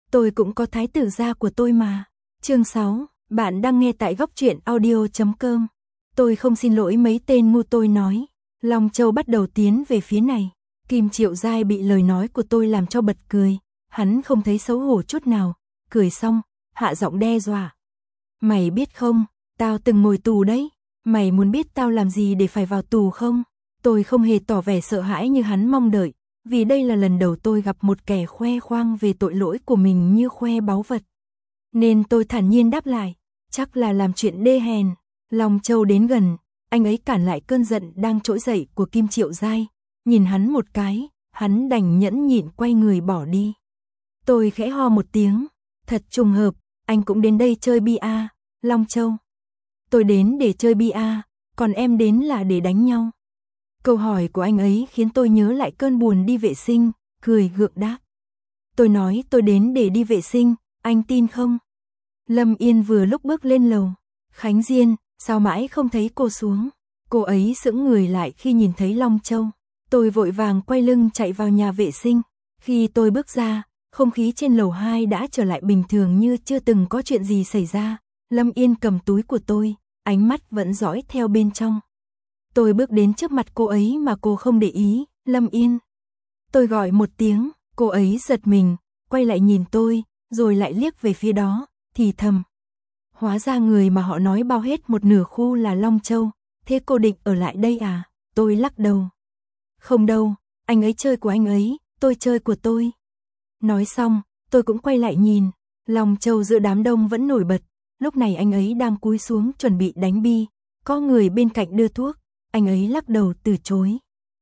Tôi cũng có thái tử gia của tôi mà. Chương 6, bạn đang nghe tại góc truyện audio.com. Tôi không xin lỗi mấy tên ngu, tôi nói. Long Châu bắt đầu tiến về phía này. Kim Triệu Giai bị lời nói của tôi làm cho bật cười. Hắn không thấy xấu hổ chút nào. Cười xong, hạ giọng đe dọa. Mày biết không, tao từng ngồi tù đấy. Mày muốn biết tao làm gì để phải vào tù không? Tôi không hề tỏ vẻ sợ hãi như hắn mong đợi. Vì đây là lần đầu tôi gặp một kẻ khoe khoang về tội lỗi của mình như khoe báu vật. Nên tôi thản nhiên đáp lại, chắc là làm chuyện đê hèn. Long Châu đến gần, anh ấy cản lại cơn giận đang trỗi dậy của Kim Triệu Giai. Nhìn hắn một cái, hắn đành nhẫn nhịn quay người bỏ đi. Tôi khẽ ho một tiếng, thật trùng hợp, anh cũng đến đây chơi bia, Long Châu. Tôi đến để chơi bia, còn em đến là để đánh nhau. Câu hỏi của anh ấy khiến tôi nhớ lại cơn buồn đi vệ sinh, cười gượng đáp. Tôi nói tôi đến để đi vệ sinh, anh tin không? Lâm Yên vừa lúc bước lên lầu. Khánh Diên, sao mãi không thấy cô xuống? Cô ấy sững người lại khi nhìn thấy Long Châu. Tôi vội vàng quay lưng chạy vào nhà vệ sinh. Khi tôi bước ra, không khí trên lầu 2 đã trở lại bình thường như chưa từng có chuyện gì xảy ra. Lâm Yên cầm túi của tôi, ánh mắt vẫn dõi theo bên trong. Tôi bước đến trước mặt cô ấy mà cô không để ý, Lâm Yên. Tôi gọi một tiếng, cô ấy giật mình, quay lại nhìn tôi, rồi lại liếc về phía đó, thì thầm. Hóa ra người mà họ nói bao hết một nửa khu là Long Châu, thế cô định ở lại đây à? Tôi lắc đầu. Không đâu, anh ấy chơi của anh ấy, tôi chơi của tôi. Nói xong, tôi cũng quay lại nhìn, Long Châu giữa đám đông vẫn nổi bật, lúc này anh ấy đang cúi xuống chuẩn bị đánh bi, có người bên cạnh đưa thuốc. Anh ấy lắc đầu từ chối.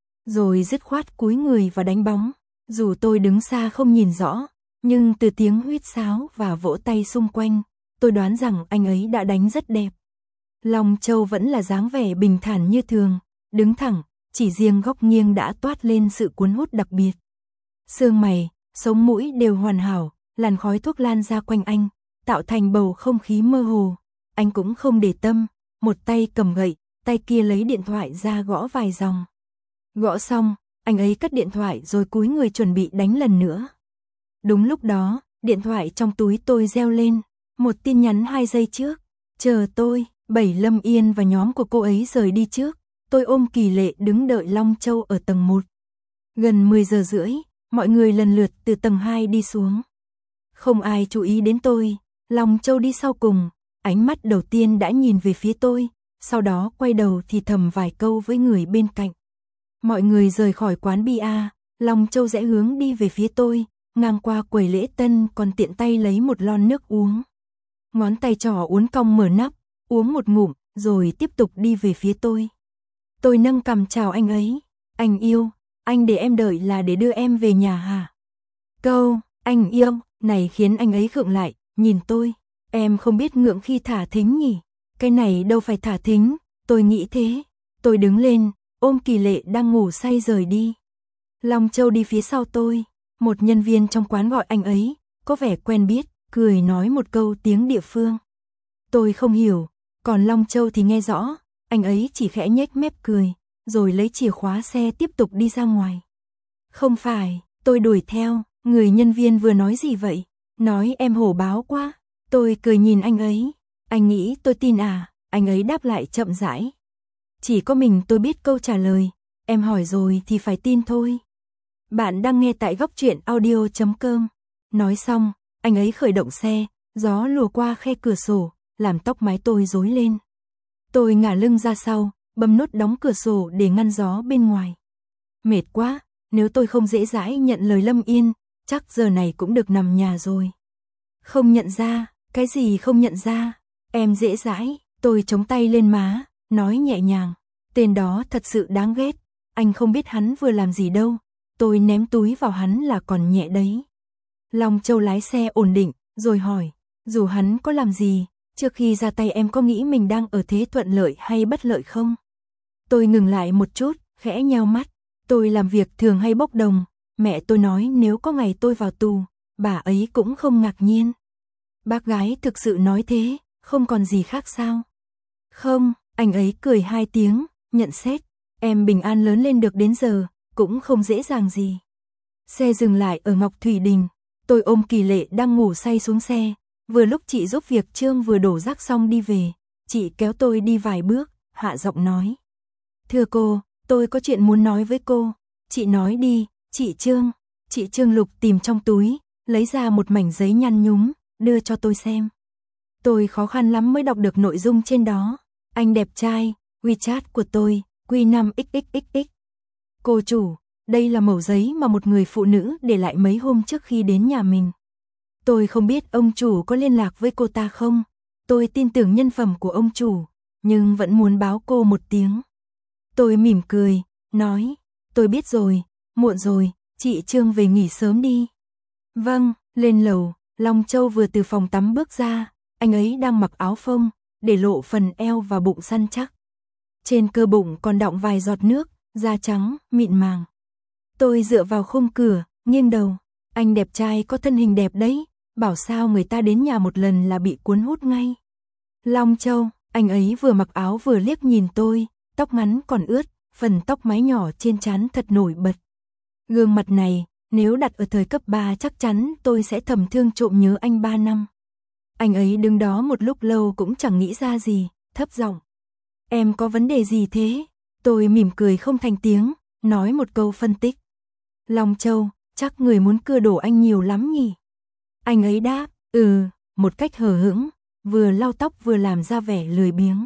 Rồi dứt khoát cúi người và đánh bóng. Dù tôi đứng xa không nhìn rõ, nhưng từ tiếng huýt sáo và vỗ tay xung quanh, tôi đoán rằng anh ấy đã đánh rất đẹp. Long Châu vẫn là dáng vẻ bình thản như thường, đứng thẳng, chỉ riêng góc nghiêng đã toát lên sự cuốn hút đặc biệt. Xương mày, sống mũi đều hoàn hảo, làn khói thuốc lan ra quanh anh, tạo thành bầu không khí mơ hồ. Anh cũng không để tâm, một tay cầm gậy, tay kia lấy điện thoại ra gõ vài dòng. Gõ xong, anh ấy cất điện thoại rồi cúi người chuẩn bị đánh lần nữa. Đúng lúc đó, điện thoại trong túi tôi reo lên, một tin nhắn 2 giây trước. Chờ tôi, Lâm Yên và nhóm của cô ấy rời đi trước. Tôi ôm Kỳ Lệ đứng đợi Long Châu ở tầng 1. Gần 10 giờ rưỡi, mọi người lần lượt từ tầng 2 đi xuống. Không ai chú ý đến tôi, Long Châu đi sau cùng, ánh mắt đầu tiên đã nhìn về phía tôi. Sau đó quay đầu thì thầm vài câu với người bên cạnh. Mọi người rời khỏi quán bia, Long Châu rẽ hướng đi về phía tôi, ngang qua quầy lễ tân còn tiện tay lấy một lon nước uống. Ngón tay trỏ uốn cong mở nắp, uống một ngụm, rồi tiếp tục đi về phía tôi. Tôi nâng cằm chào anh ấy. Anh yêu, anh để em đợi là để đưa em về nhà hả? Câu, anh yêu, này khiến anh ấy khựng lại, nhìn tôi. Em không biết ngượng khi thả thính nhỉ? Cái này đâu phải thả thính, tôi nghĩ thế. Tôi đứng lên, ôm Kỳ Lệ đang ngủ say rời đi. Long Châu đi phía sau tôi, một nhân viên trong quán gọi anh ấy, có vẻ quen biết, cười nói một câu tiếng địa phương. Tôi không hiểu, còn Long Châu thì nghe rõ, anh ấy chỉ khẽ nhếch mép cười, rồi lấy chìa khóa xe tiếp tục đi ra ngoài. Không phải, tôi đuổi theo, người nhân viên vừa nói gì vậy? Nói em hổ báo quá. Tôi cười nhìn anh ấy. Anh nghĩ tôi tin à? Anh ấy đáp lại chậm rãi. Chỉ có mình tôi biết câu trả lời, em hỏi rồi thì phải tin thôi. Bạn đang nghe tại góc truyện audio.com. Nói xong, anh ấy khởi động xe, gió lùa qua khe cửa sổ, làm tóc mái tôi rối lên. Tôi ngả lưng ra sau, bấm nút đóng cửa sổ để ngăn gió bên ngoài. Mệt quá, nếu tôi không dễ dãi nhận lời Lâm Yên, chắc giờ này cũng được nằm nhà rồi. Không nhận ra, cái gì không nhận ra? Em dễ dãi, tôi chống tay lên má, nói nhẹ nhàng. Tên đó thật sự đáng ghét, anh không biết hắn vừa làm gì đâu. Tôi ném túi vào hắn là còn nhẹ đấy. Long Châu lái xe ổn định, rồi hỏi, dù hắn có làm gì, trước khi ra tay em có nghĩ mình đang ở thế thuận lợi hay bất lợi không? Tôi ngừng lại một chút, khẽ nheo mắt. Tôi làm việc thường hay bốc đồng, mẹ tôi nói nếu có ngày tôi vào tù, bà ấy cũng không ngạc nhiên. Bác gái thực sự nói thế, không còn gì khác sao? Không, anh ấy cười 2 tiếng, nhận xét, em bình an lớn lên được đến giờ, cũng không dễ dàng gì. Xe dừng lại ở Ngọc Thủy Đình, Tôi ôm Kỳ Lệ đang ngủ say xuống xe, vừa lúc chị giúp việc Trương vừa đổ rác xong đi về, chị kéo tôi đi vài bước, hạ giọng nói. Thưa cô, tôi có chuyện muốn nói với cô. Chị nói đi, chị Trương. Chị Trương lục tìm trong túi, lấy ra một mảnh giấy nhăn nhúm, đưa cho tôi xem. Tôi khó khăn lắm mới đọc được nội dung trên đó. Anh đẹp trai, WeChat của tôi, Q5XXXX. Cô chủ, đây là mẩu giấy mà một người phụ nữ để lại mấy hôm trước khi đến nhà mình. Tôi không biết ông chủ có liên lạc với cô ta không. Tôi tin tưởng nhân phẩm của ông chủ, nhưng vẫn muốn báo cô một tiếng. Tôi mỉm cười, nói, tôi biết rồi, muộn rồi, chị Trương về nghỉ sớm đi. Vâng, lên lầu, Long Châu vừa từ phòng tắm bước ra, anh ấy đang mặc áo phông, để lộ phần eo và bụng săn chắc. Trên cơ bụng còn đọng vài giọt nước, da trắng, mịn màng. Tôi dựa vào khung cửa, nghiêng đầu, anh đẹp trai có thân hình đẹp đấy, bảo sao người ta đến nhà một lần là bị cuốn hút ngay. Long Châu, anh ấy vừa mặc áo vừa liếc nhìn tôi, tóc ngắn còn ướt, phần tóc mái nhỏ trên trán thật nổi bật. Gương mặt này, nếu đặt ở thời cấp 3 chắc chắn tôi sẽ thầm thương trộm nhớ anh 3 năm. Anh ấy đứng đó một lúc lâu cũng chẳng nghĩ ra gì, thấp giọng. Em có vấn đề gì thế? Tôi mỉm cười không thành tiếng, nói một câu phân tích. Long Châu, chắc người muốn cưa đổ anh nhiều lắm nhỉ? Anh ấy đáp, một cách hờ hững, vừa lau tóc vừa làm ra vẻ lười biếng.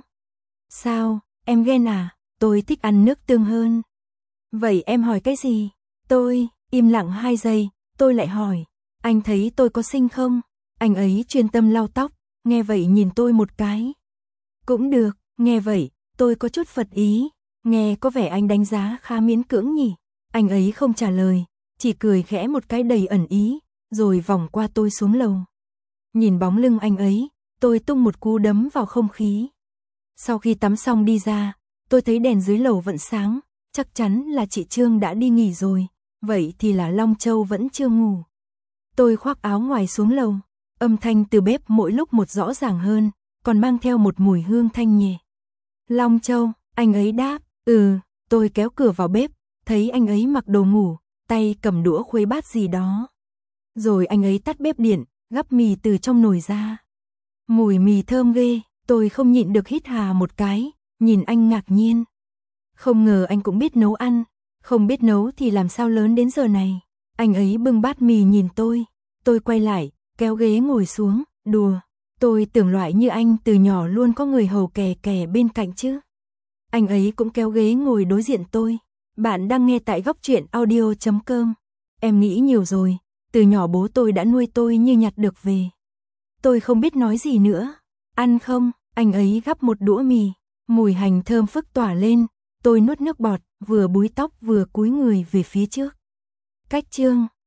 Sao, em ghen à? Tôi thích ăn nước tương hơn. Vậy em hỏi cái gì? Tôi im lặng 2 giây, tôi lại hỏi, anh thấy tôi có xinh không? Anh ấy chuyên tâm lau tóc, nghe vậy nhìn tôi một cái. Cũng được, nghe vậy, tôi có chút phật ý, nghe có vẻ anh đánh giá khá miễn cưỡng nhỉ. Anh ấy không trả lời, chỉ cười khẽ một cái đầy ẩn ý, rồi vòng qua tôi xuống lầu. Nhìn bóng lưng anh ấy, tôi tung một cú đấm vào không khí. Sau khi tắm xong đi ra, tôi thấy đèn dưới lầu vẫn sáng, chắc chắn là chị Trương đã đi nghỉ rồi, vậy thì là Long Châu vẫn chưa ngủ. Tôi khoác áo ngoài xuống lầu, âm thanh từ bếp mỗi lúc một rõ ràng hơn, còn mang theo một mùi hương thanh nhẹ. Long Châu, anh ấy đáp, tôi kéo cửa vào bếp, thấy anh ấy mặc đồ ngủ, tay cầm đũa khuấy bát gì đó. Rồi anh ấy tắt bếp điện, gắp mì từ trong nồi ra. Mùi mì thơm ghê, tôi không nhịn được hít hà một cái, nhìn anh ngạc nhiên. Không ngờ anh cũng biết nấu ăn, không biết nấu thì làm sao lớn đến giờ này. Anh ấy bưng bát mì nhìn tôi quay lại, kéo ghế ngồi xuống, đùa. Tôi tưởng loại như anh từ nhỏ luôn có người hầu kè kè bên cạnh chứ. Anh ấy cũng kéo ghế ngồi đối diện tôi. Bạn đang nghe tại góc truyện audio.com. Em nghĩ nhiều rồi, từ nhỏ bố tôi đã nuôi tôi như nhặt được về. Tôi không biết nói gì nữa. Ăn không? Anh ấy gắp một đũa mì, mùi hành thơm phức tỏa lên. Tôi nuốt nước bọt, vừa búi tóc vừa cúi người về phía trước. Cách Trương,